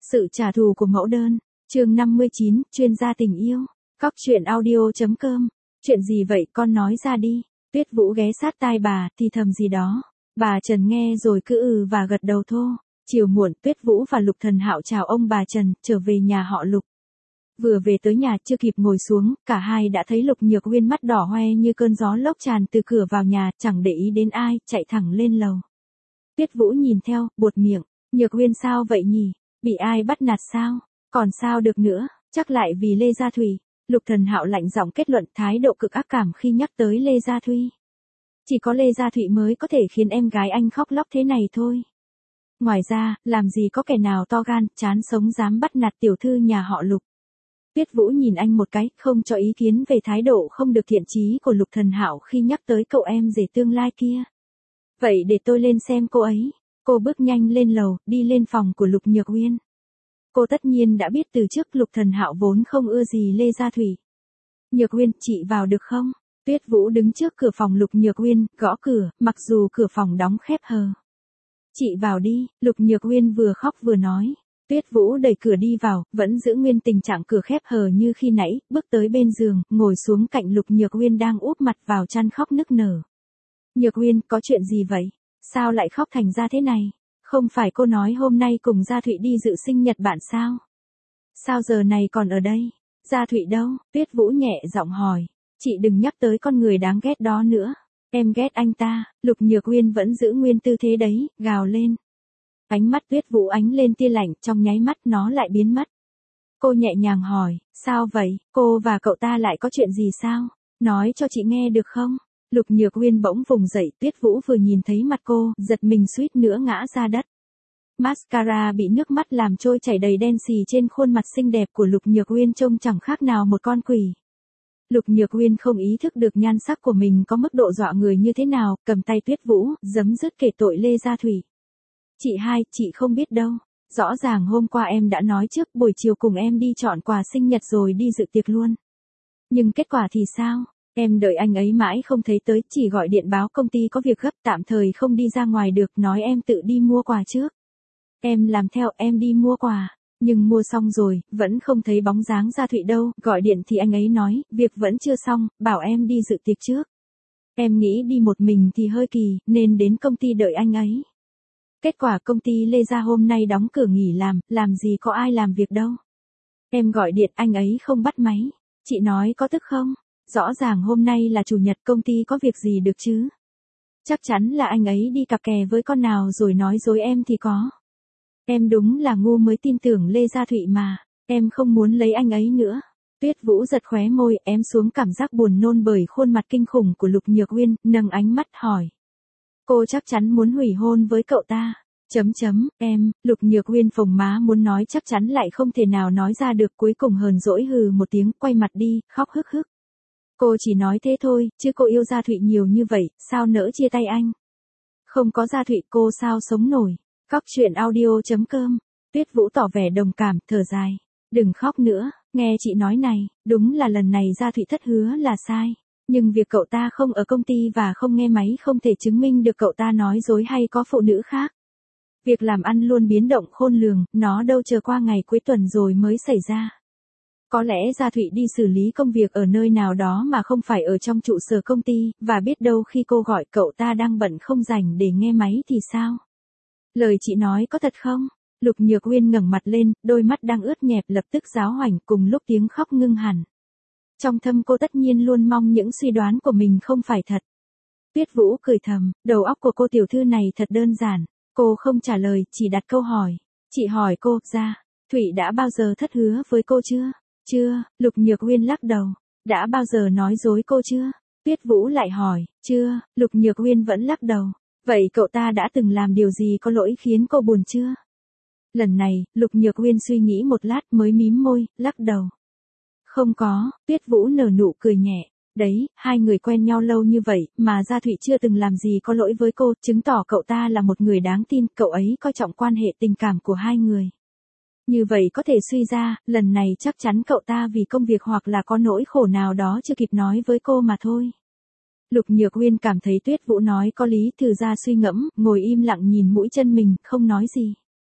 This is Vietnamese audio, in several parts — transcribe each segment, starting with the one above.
Sự trả thù của mẫu đơn, chương 59, chuyên gia tình yêu. Cóc truyện audio.com. Chuyện gì vậy con nói ra đi. Tuyết Vũ ghé sát tai bà, thì thầm gì đó. Bà Trần nghe rồi cứ và gật đầu thô. Chiều muộn, Tuyết Vũ và Lục Thần Hạo chào ông bà Trần, trở về nhà họ Lục. Vừa về tới nhà chưa kịp ngồi xuống, cả hai đã thấy Lục Nhược Uyên mắt đỏ hoe như cơn gió lốc tràn từ cửa vào nhà, chẳng để ý đến ai, chạy thẳng lên lầu. Tuyết Vũ nhìn theo, buột miệng, Nhược Uyên sao vậy nhỉ? Bị ai bắt nạt sao? Còn sao được nữa, chắc lại vì Lê Gia Thủy. Lục Thần Hạo lạnh giọng kết luận, thái độ cực ác cảm khi nhắc tới Lê Gia Thủy. Chỉ có Lê Gia Thụy mới có thể khiến em gái anh khóc lóc thế này thôi. Ngoài ra, làm gì có kẻ nào to gan, chán sống dám bắt nạt tiểu thư nhà họ Lục. Tuyết Vũ nhìn anh một cái, không cho ý kiến về thái độ không được thiện chí của Lục Thần Hạo khi nhắc tới cậu em rể tương lai kia. Vậy để tôi lên xem cô ấy. Cô bước nhanh lên lầu, đi lên phòng của Lục Nhược Uyên. Cô tất nhiên đã biết từ trước Lục Thần Hạo vốn không ưa gì Lê Gia Thủy. Nhược Uyên, chị vào được không? Tuyết Vũ đứng trước cửa phòng Lục Nhược Uyên, gõ cửa, mặc dù cửa phòng đóng khép hờ. Chị vào đi, Lục Nhược Uyên vừa khóc vừa nói. Tuyết Vũ đẩy cửa đi vào, vẫn giữ nguyên tình trạng cửa khép hờ như khi nãy, bước tới bên giường, ngồi xuống cạnh Lục Nhược Uyên đang úp mặt vào chăn khóc nức nở. Nhược Uyên, có chuyện gì vậy? Sao lại khóc thành ra thế này? Không phải cô nói hôm nay cùng Gia Thụy đi dự sinh nhật bạn sao? Sao giờ này còn ở đây? Gia Thụy đâu? Tuyết Vũ nhẹ giọng hỏi. Chị đừng nhắc tới con người đáng ghét đó nữa. Em ghét anh ta. Lục Nhược Uyên vẫn giữ nguyên tư thế đấy, gào lên. Ánh mắt Tuyết Vũ ánh lên tia lạnh, trong nháy mắt nó lại biến mất. Cô nhẹ nhàng hỏi, sao vậy? Cô và cậu ta lại có chuyện gì sao? Nói cho chị nghe được không? Lục Nhược Uyên bỗng vùng dậy, Tuyết Vũ vừa nhìn thấy mặt cô, giật mình suýt nữa ngã ra đất. Mascara bị nước mắt làm trôi chảy đầy đen xì trên khuôn mặt xinh đẹp của Lục Nhược Uyên trông chẳng khác nào một con quỷ. Lục Nhược Uyên không ý thức được nhan sắc của mình có mức độ dọa người như thế nào, cầm tay Tuyết Vũ, giấm dứt kể tội Lê Gia Thủy. Chị hai, chị không biết đâu. Rõ ràng hôm qua em đã nói trước buổi chiều cùng em đi chọn quà sinh nhật rồi đi dự tiệc luôn. Nhưng kết quả thì sao? Em đợi anh ấy mãi không thấy tới, chỉ gọi điện báo công ty có việc gấp tạm thời không đi ra ngoài được, nói em tự đi mua quà trước. Em làm theo, em đi mua quà, nhưng mua xong rồi, vẫn không thấy bóng dáng Gia Thụy đâu, gọi điện thì anh ấy nói, việc vẫn chưa xong, bảo em đi dự tiệc trước. Em nghĩ đi một mình thì hơi kỳ, nên đến công ty đợi anh ấy. Kết quả công ty Lê Gia hôm nay đóng cửa nghỉ làm gì có ai làm việc đâu. Em gọi điện anh ấy không bắt máy, chị nói có tức không? Rõ ràng hôm nay là chủ nhật, công ty có việc gì được chứ? Chắc chắn là anh ấy đi cặp kè với con nào rồi nói dối em thì có. Em đúng là ngu mới tin tưởng Lê Gia Thụy mà, em không muốn lấy anh ấy nữa. Tuyết Vũ giật khóe môi, ém xuống cảm giác buồn nôn bởi khuôn mặt kinh khủng của Lục Nhược Uyên, nâng ánh mắt hỏi. Cô chắc chắn muốn hủy hôn với cậu ta. Em, Lục Nhược Uyên phồng má muốn nói chắc chắn lại không thể nào nói ra được, cuối cùng hờn dỗi hừ một tiếng, quay mặt đi, khóc hức hức. Cô chỉ nói thế thôi, chứ cô yêu Gia Thụy nhiều như vậy, sao nỡ chia tay anh? Không có Gia Thụy cô sao sống nổi? Cóc truyện audio.com. Tuyết Vũ tỏ vẻ đồng cảm, thở dài. Đừng khóc nữa, nghe chị nói này, đúng là lần này Gia Thụy thất hứa là sai. Nhưng việc cậu ta không ở công ty và không nghe máy không thể chứng minh được cậu ta nói dối hay có phụ nữ khác. Việc làm ăn luôn biến động khôn lường, nó đâu chờ qua ngày cuối tuần rồi mới xảy ra. Có lẽ Gia Thụy đi xử lý công việc ở nơi nào đó mà không phải ở trong trụ sở công ty, và biết đâu khi cô gọi cậu ta đang bận không rảnh để nghe máy thì sao? Lời chị nói có thật không? Lục Nhược Uyên ngẩng mặt lên, đôi mắt đang ướt nhẹp lập tức giáo hoành, cùng lúc tiếng khóc ngưng hẳn. Trong thâm cô tất nhiên luôn mong những suy đoán của mình không phải thật. Tuyết Vũ cười thầm, đầu óc của cô tiểu thư này thật đơn giản. Cô không trả lời, chỉ đặt câu hỏi. Chị hỏi cô, Gia Thụy đã bao giờ thất hứa với cô chưa? Chưa, Lục Nhược Uyên lắc đầu. Đã bao giờ nói dối cô chưa? Tuyết Vũ lại hỏi, chưa, Lục Nhược Uyên vẫn lắc đầu. Vậy cậu ta đã từng làm điều gì có lỗi khiến cô buồn chưa? Lần này, Lục Nhược Uyên suy nghĩ một lát mới mím môi, lắc đầu. Không có, Tuyết Vũ nở nụ cười nhẹ. Đấy, hai người quen nhau lâu như vậy, mà Gia Thụy chưa từng làm gì có lỗi với cô, chứng tỏ cậu ta là một người đáng tin, cậu ấy coi trọng quan hệ tình cảm của hai người. Như vậy có thể suy ra, lần này chắc chắn cậu ta vì công việc hoặc là có nỗi khổ nào đó chưa kịp nói với cô mà thôi. Lục Nhược Uyên cảm thấy Tuyết Vũ nói có lý, thử ra suy ngẫm, ngồi im lặng nhìn mũi chân mình, không nói gì.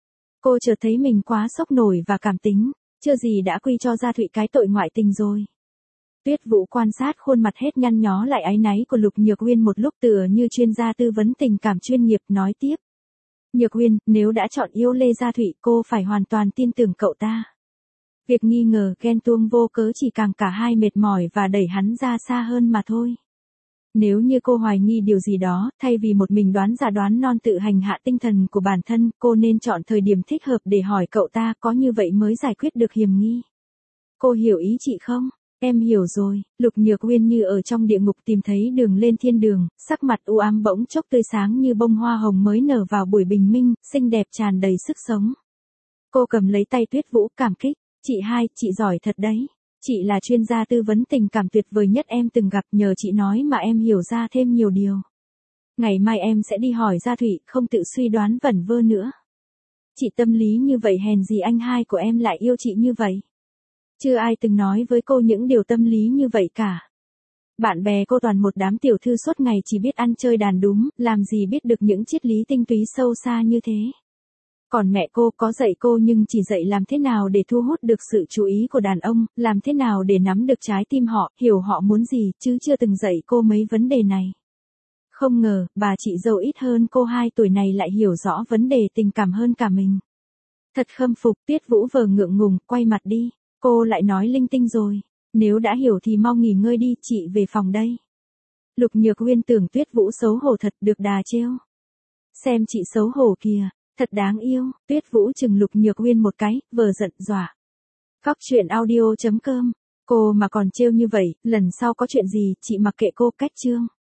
Cô chợt thấy mình quá sốc nổi và cảm tính, chưa gì đã quy cho Gia Thụy cái tội ngoại tình rồi. Tuyết Vũ quan sát khuôn mặt hết nhăn nhó lại áy náy của Lục Nhược Uyên một lúc tựa như chuyên gia tư vấn tình cảm chuyên nghiệp nói tiếp. Nhược Uyên, nếu đã chọn yêu Lê Gia Thụy cô phải hoàn toàn tin tưởng cậu ta. Việc nghi ngờ ghen tuông vô cớ chỉ càng cả hai mệt mỏi và đẩy hắn ra xa hơn mà thôi. Nếu như cô hoài nghi điều gì đó, thay vì một mình đoán giả đoán non tự hành hạ tinh thần của bản thân, cô nên chọn thời điểm thích hợp để hỏi cậu ta, có như vậy mới giải quyết được hiểm nghi. Cô hiểu ý chị không? Em hiểu rồi. Lục Nhược Uyên như ở trong địa ngục tìm thấy đường lên thiên đường, sắc mặt u ám bỗng chốc tươi sáng như bông hoa hồng mới nở vào buổi bình minh, xinh đẹp tràn đầy sức sống. Cô cầm lấy tay Tuyết Vũ cảm kích, chị hai, chị giỏi thật đấy. Chị là chuyên gia tư vấn tình cảm tuyệt vời nhất em từng gặp, nhờ chị nói mà em hiểu ra thêm nhiều điều. Ngày mai em sẽ đi hỏi Gia Thụy, không tự suy đoán vẩn vơ nữa. Chị tâm lý như vậy hèn gì anh hai của em lại yêu chị như vậy. Chưa ai từng nói với cô những điều tâm lý như vậy cả. Bạn bè cô toàn một đám tiểu thư suốt ngày chỉ biết ăn chơi đàn đúm, làm gì biết được những triết lý tinh túy sâu xa như thế. Còn mẹ cô có dạy cô nhưng chỉ dạy làm thế nào để thu hút được sự chú ý của đàn ông, làm thế nào để nắm được trái tim họ, hiểu họ muốn gì, chứ chưa từng dạy cô mấy vấn đề này. Không ngờ, bà chị dâu ít hơn cô 2 tuổi này lại hiểu rõ vấn đề tình cảm hơn cả mình. Thật khâm phục. Tuyết Vũ vờ ngượng ngùng, quay mặt đi. Cô lại nói linh tinh rồi. Nếu đã hiểu thì mau nghỉ ngơi đi, chị về phòng đây. Lục Nhược Uyên tưởng Tuyết Vũ xấu hổ thật, được đà trêu. Xem chị xấu hổ kìa, thật đáng yêu. Tuyết Vũ chừng Lục Nhược Uyên một cái, vờ giận dọa. Cóc truyện audio.com. Cô mà còn trêu như vậy, lần sau có chuyện gì, chị mặc kệ cô. Cách chương.